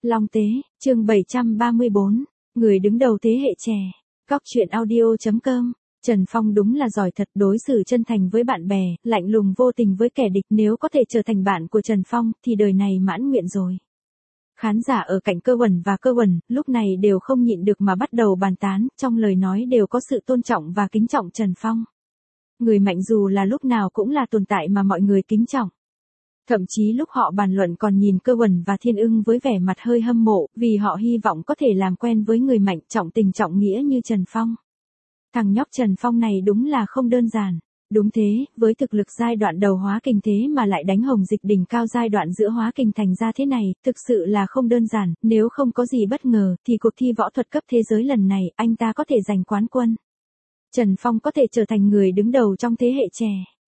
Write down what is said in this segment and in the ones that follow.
Long Tế, chương 734, người đứng đầu thế hệ trẻ. Góc truyện audio.com. Trần Phong đúng là giỏi thật, đối xử chân thành với bạn bè, lạnh lùng vô tình với kẻ địch. Nếu có thể trở thành bạn của Trần Phong, thì đời này mãn nguyện rồi. Khán giả ở cạnh Cơ Uẩn và Cơ Uẩn, lúc này đều không nhịn được mà bắt đầu bàn tán, trong lời nói đều có sự tôn trọng và kính trọng Trần Phong. Người mạnh dù là lúc nào cũng là tồn tại mà mọi người kính trọng. Thậm chí lúc họ bàn luận còn nhìn Cơ Uẩn và Thiên Ưng với vẻ mặt hơi hâm mộ, vì họ hy vọng có thể làm quen với người mạnh trọng tình trọng nghĩa như Trần Phong. Thằng nhóc Trần Phong này đúng là không đơn giản. Đúng thế, với thực lực giai đoạn đầu hóa kình thế mà lại đánh Hồng Dịch đỉnh cao giai đoạn giữa hóa kình thành ra thế này, thực sự là không đơn giản. Nếu không có gì bất ngờ, thì cuộc thi võ thuật cấp thế giới lần này, anh ta có thể giành quán quân. Trần Phong có thể trở thành người đứng đầu trong thế hệ trẻ.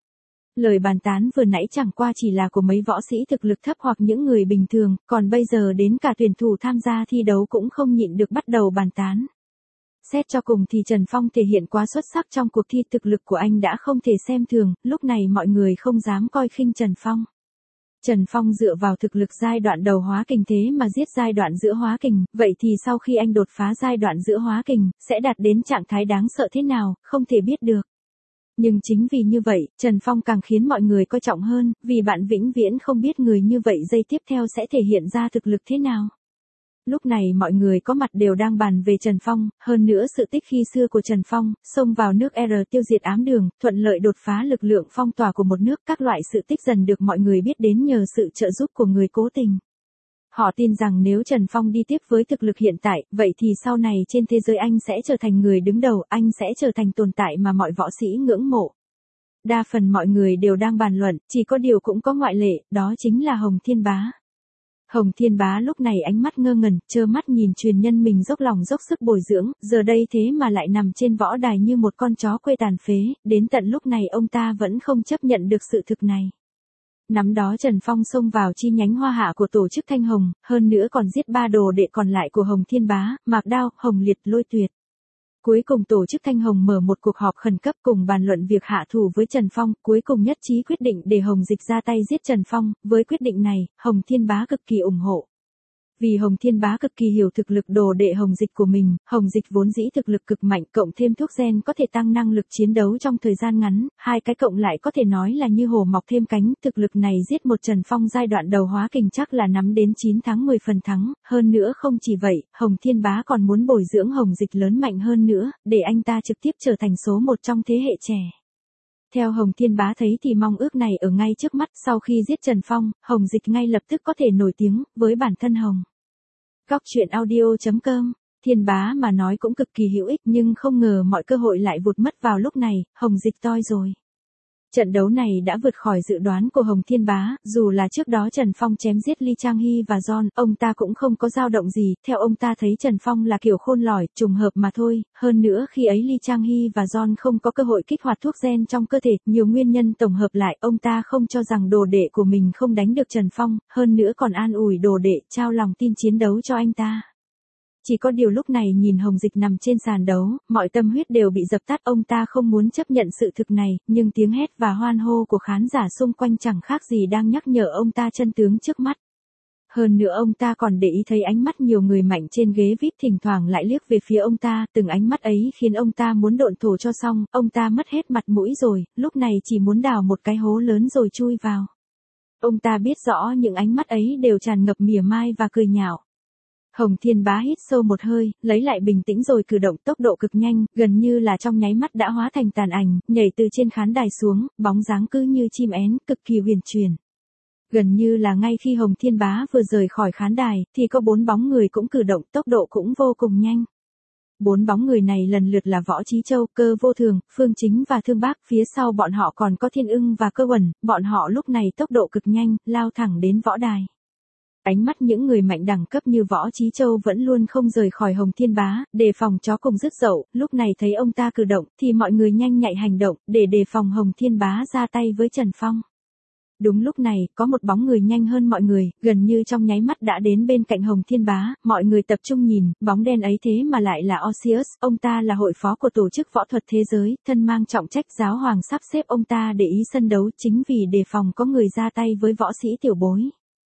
Lời bàn tán vừa nãy chẳng qua chỉ là của mấy võ sĩ thực lực thấp hoặc những người bình thường, còn bây giờ đến cả tuyển thủ tham gia thi đấu cũng không nhịn được bắt đầu bàn tán. Xét cho cùng thì Trần Phong thể hiện quá xuất sắc trong cuộc thi, thực lực của anh đã không thể xem thường, lúc này mọi người không dám coi khinh Trần Phong. Trần Phong dựa vào thực lực giai đoạn đầu hóa kình thế mà giết giai đoạn giữa hóa kình, vậy thì sau khi anh đột phá giai đoạn giữa hóa kình, sẽ đạt đến trạng thái đáng sợ thế nào, không thể biết được. Nhưng chính vì như vậy, Trần Phong càng khiến mọi người coi trọng hơn, vì bạn vĩnh viễn không biết người như vậy giây tiếp theo sẽ thể hiện ra thực lực thế nào. Lúc này mọi người có mặt đều đang bàn về Trần Phong, hơn nữa sự tích khi xưa của Trần Phong, xông vào nước R tiêu diệt ám đường, thuận lợi đột phá lực lượng phong tỏa của một nước, các loại sự tích dần được mọi người biết đến nhờ sự trợ giúp của người cố tình. Họ tin rằng nếu Trần Phong đi tiếp với thực lực hiện tại, vậy thì sau này trên thế giới anh sẽ trở thành người đứng đầu, anh sẽ trở thành tồn tại mà mọi võ sĩ ngưỡng mộ. Đa phần mọi người đều đang bàn luận, chỉ có điều cũng có ngoại lệ, đó chính là Hồng Thiên Bá. Hồng Thiên Bá lúc này ánh mắt ngơ ngẩn, trơ mắt nhìn truyền nhân mình dốc lòng dốc sức bồi dưỡng, giờ đây thế mà lại nằm trên võ đài như một con chó quê tàn phế, đến tận lúc này ông ta vẫn không chấp nhận được sự thực này. Năm đó Trần Phong xông vào chi nhánh Hoa Hạ của tổ chức Thanh Hồng, hơn nữa còn giết 3 đồ đệ còn lại của Hồng Thiên Bá, Mạc Đao, Hồng Liệt, Lôi Tuyệt. Cuối cùng tổ chức Thanh Hồng mở một cuộc họp khẩn cấp cùng bàn luận việc hạ thủ với Trần Phong, cuối cùng nhất trí quyết định để Hồng Dịch ra tay giết Trần Phong, với quyết định này, Hồng Thiên Bá cực kỳ ủng hộ. Vì Hồng Thiên Bá cực kỳ hiểu thực lực đồ đệ Hồng Dịch của mình, Hồng Dịch vốn dĩ thực lực cực mạnh cộng thêm thuốc gen có thể tăng năng lực chiến đấu trong thời gian ngắn, hai cái cộng lại có thể nói là như hổ mọc thêm cánh, thực lực này giết một Trần Phong giai đoạn đầu hóa kình chắc là nắm đến 9 thắng 10 phần thắng, hơn nữa không chỉ vậy, Hồng Thiên Bá còn muốn bồi dưỡng Hồng Dịch lớn mạnh hơn nữa, để anh ta trực tiếp trở thành số 1 trong thế hệ trẻ. Theo Hồng Thiên Bá thấy thì mong ước này ở ngay trước mắt, sau khi giết Trần Phong, Hồng Dịch ngay lập tức có thể nổi tiếng, với bản thân Hồng. Góc truyện audio.com, Thiên Bá mà nói cũng cực kỳ hữu ích nhưng không ngờ mọi cơ hội lại vụt mất vào lúc này, Hồng Dịch toi rồi. Trận đấu này đã vượt khỏi dự đoán của Hồng Thiên Bá, dù là trước đó Trần Phong chém giết Lee Chang Hee và John, ông ta cũng không có dao động gì, theo ông ta thấy Trần Phong là kiểu khôn lỏi, trùng hợp mà thôi, hơn nữa khi ấy Lee Chang Hee và John không có cơ hội kích hoạt thuốc gen trong cơ thể, nhiều nguyên nhân tổng hợp lại, ông ta không cho rằng đồ đệ của mình không đánh được Trần Phong, hơn nữa còn an ủi đồ đệ, trao lòng tin chiến đấu cho anh ta. Chỉ có điều lúc này nhìn Hồng Dịch nằm trên sàn đấu, mọi tâm huyết đều bị dập tắt, ông ta không muốn chấp nhận sự thực này, nhưng tiếng hét và hoan hô của khán giả xung quanh chẳng khác gì đang nhắc nhở ông ta chân tướng trước mắt. Hơn nữa ông ta còn để ý thấy ánh mắt nhiều người mạnh trên ghế VIP thỉnh thoảng lại liếc về phía ông ta, từng ánh mắt ấy khiến ông ta muốn độn thổ cho xong, ông ta mất hết mặt mũi rồi, lúc này chỉ muốn đào một cái hố lớn rồi chui vào. Ông ta biết rõ những ánh mắt ấy đều tràn ngập mỉa mai và cười nhạo. Hồng Thiên Bá hít sâu một hơi, lấy lại bình tĩnh rồi cử động tốc độ cực nhanh, gần như là trong nháy mắt đã hóa thành tàn ảnh, nhảy từ trên khán đài xuống, bóng dáng cứ như chim én, cực kỳ huyền chuyển. Gần như là ngay khi Hồng Thiên Bá vừa rời khỏi khán đài, thì có 4 bóng người cũng cử động, tốc độ cũng vô cùng nhanh. 4 bóng người này lần lượt là Võ Chí Châu, Cơ Vô Thường, Phương Chính và Thương Bác, phía sau bọn họ còn có Thiên Ưng và Cơ Uẩn, bọn họ lúc này tốc độ cực nhanh, lao thẳng đến võ đài. Ánh mắt những người mạnh đẳng cấp như Võ Chí Châu vẫn luôn không rời khỏi Hồng Thiên Bá, đề phòng chó cùng rứt dậu, lúc này thấy ông ta cử động, thì mọi người nhanh nhạy hành động, để đề phòng Hồng Thiên Bá ra tay với Trần Phong. Đúng lúc này, có một bóng người nhanh hơn mọi người, gần như trong nháy mắt đã đến bên cạnh Hồng Thiên Bá, mọi người tập trung nhìn, bóng đen ấy thế mà lại là Osius, ông ta là hội phó của tổ chức võ thuật thế giới, thân mang trọng trách, giáo hoàng sắp xếp ông ta để ý sân đấu chính vì đề phòng có người ra tay với võ sĩ tiểu bối.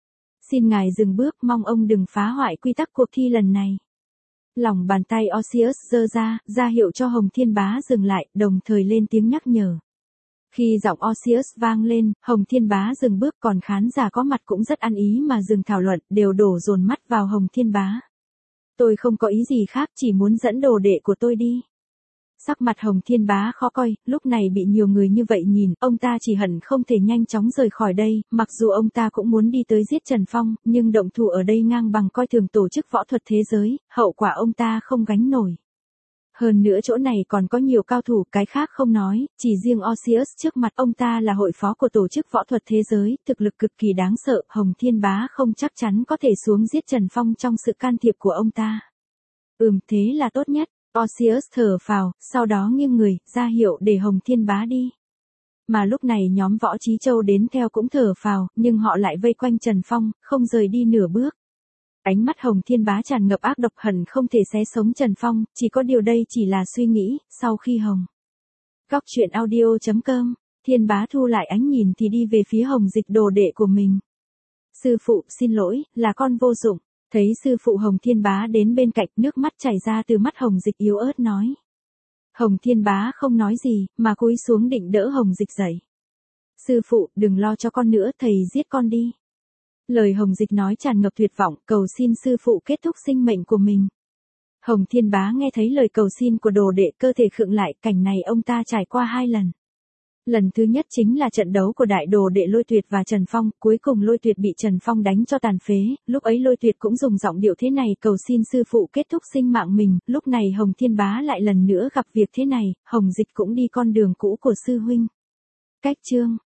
Xin ngài dừng bước, mong ông đừng phá hoại quy tắc cuộc thi lần này. Lòng bàn tay Osius giơ ra hiệu cho Hồng Thiên Bá dừng lại, đồng thời lên tiếng nhắc nhở. Khi giọng Osius vang lên, Hồng Thiên Bá dừng bước, còn khán giả có mặt cũng rất ăn ý mà dừng thảo luận, đều đổ dồn mắt vào Hồng Thiên Bá. Tôi không có ý gì khác, chỉ muốn dẫn đồ đệ của tôi đi. Sắc mặt Hồng Thiên Bá khó coi, lúc này bị nhiều người như vậy nhìn, ông ta chỉ hận không thể nhanh chóng rời khỏi đây, mặc dù ông ta cũng muốn đi tới giết Trần Phong, nhưng động thủ ở đây ngang bằng coi thường tổ chức võ thuật thế giới, hậu quả ông ta không gánh nổi. Hơn nữa chỗ này còn có nhiều cao thủ, cái khác không nói, chỉ riêng Osius trước mặt ông ta là hội phó của tổ chức võ thuật thế giới, thực lực cực kỳ đáng sợ, Hồng Thiên Bá không chắc chắn có thể xuống giết Trần Phong trong sự can thiệp của ông ta. Thế là tốt nhất. Osius thở phào, sau đó nghiêng người, ra hiệu để Hồng Thiên Bá đi. Mà lúc này nhóm Võ Trí Châu đến theo cũng thở phào, nhưng họ lại vây quanh Trần Phong, không rời đi nửa bước. Ánh mắt Hồng Thiên Bá tràn ngập ác độc, hận không thể xé sống Trần Phong, chỉ có điều đây chỉ là suy nghĩ, sau khi Góc truyện audio.com, Thiên Bá thu lại ánh nhìn thì đi về phía Hồng Dịch, đồ đệ của mình. Sư phụ, xin lỗi, là con vô dụng. Thấy sư phụ Hồng Thiên Bá đến bên cạnh, nước mắt chảy ra từ mắt Hồng Dịch yếu ớt nói. Hồng Thiên Bá không nói gì, mà cúi xuống định đỡ Hồng Dịch dậy. Sư phụ, đừng lo cho con nữa, thầy giết con đi. Lời Hồng Dịch nói tràn ngập tuyệt vọng, cầu xin sư phụ kết thúc sinh mệnh của mình. Hồng Thiên Bá nghe thấy lời cầu xin của đồ đệ, cơ thể khựng lại, cảnh này ông ta trải qua 2 lần. Lần thứ nhất chính là trận đấu của đại đồ đệ Lôi Tuyệt và Trần Phong, cuối cùng Lôi Tuyệt bị Trần Phong đánh cho tàn phế, lúc ấy Lôi Tuyệt cũng dùng giọng điệu thế này cầu xin sư phụ kết thúc sinh mạng mình, lúc này Hồng Thiên Bá lại lần nữa gặp việc thế này, Hồng Dịch cũng đi con đường cũ của sư huynh. Cách chương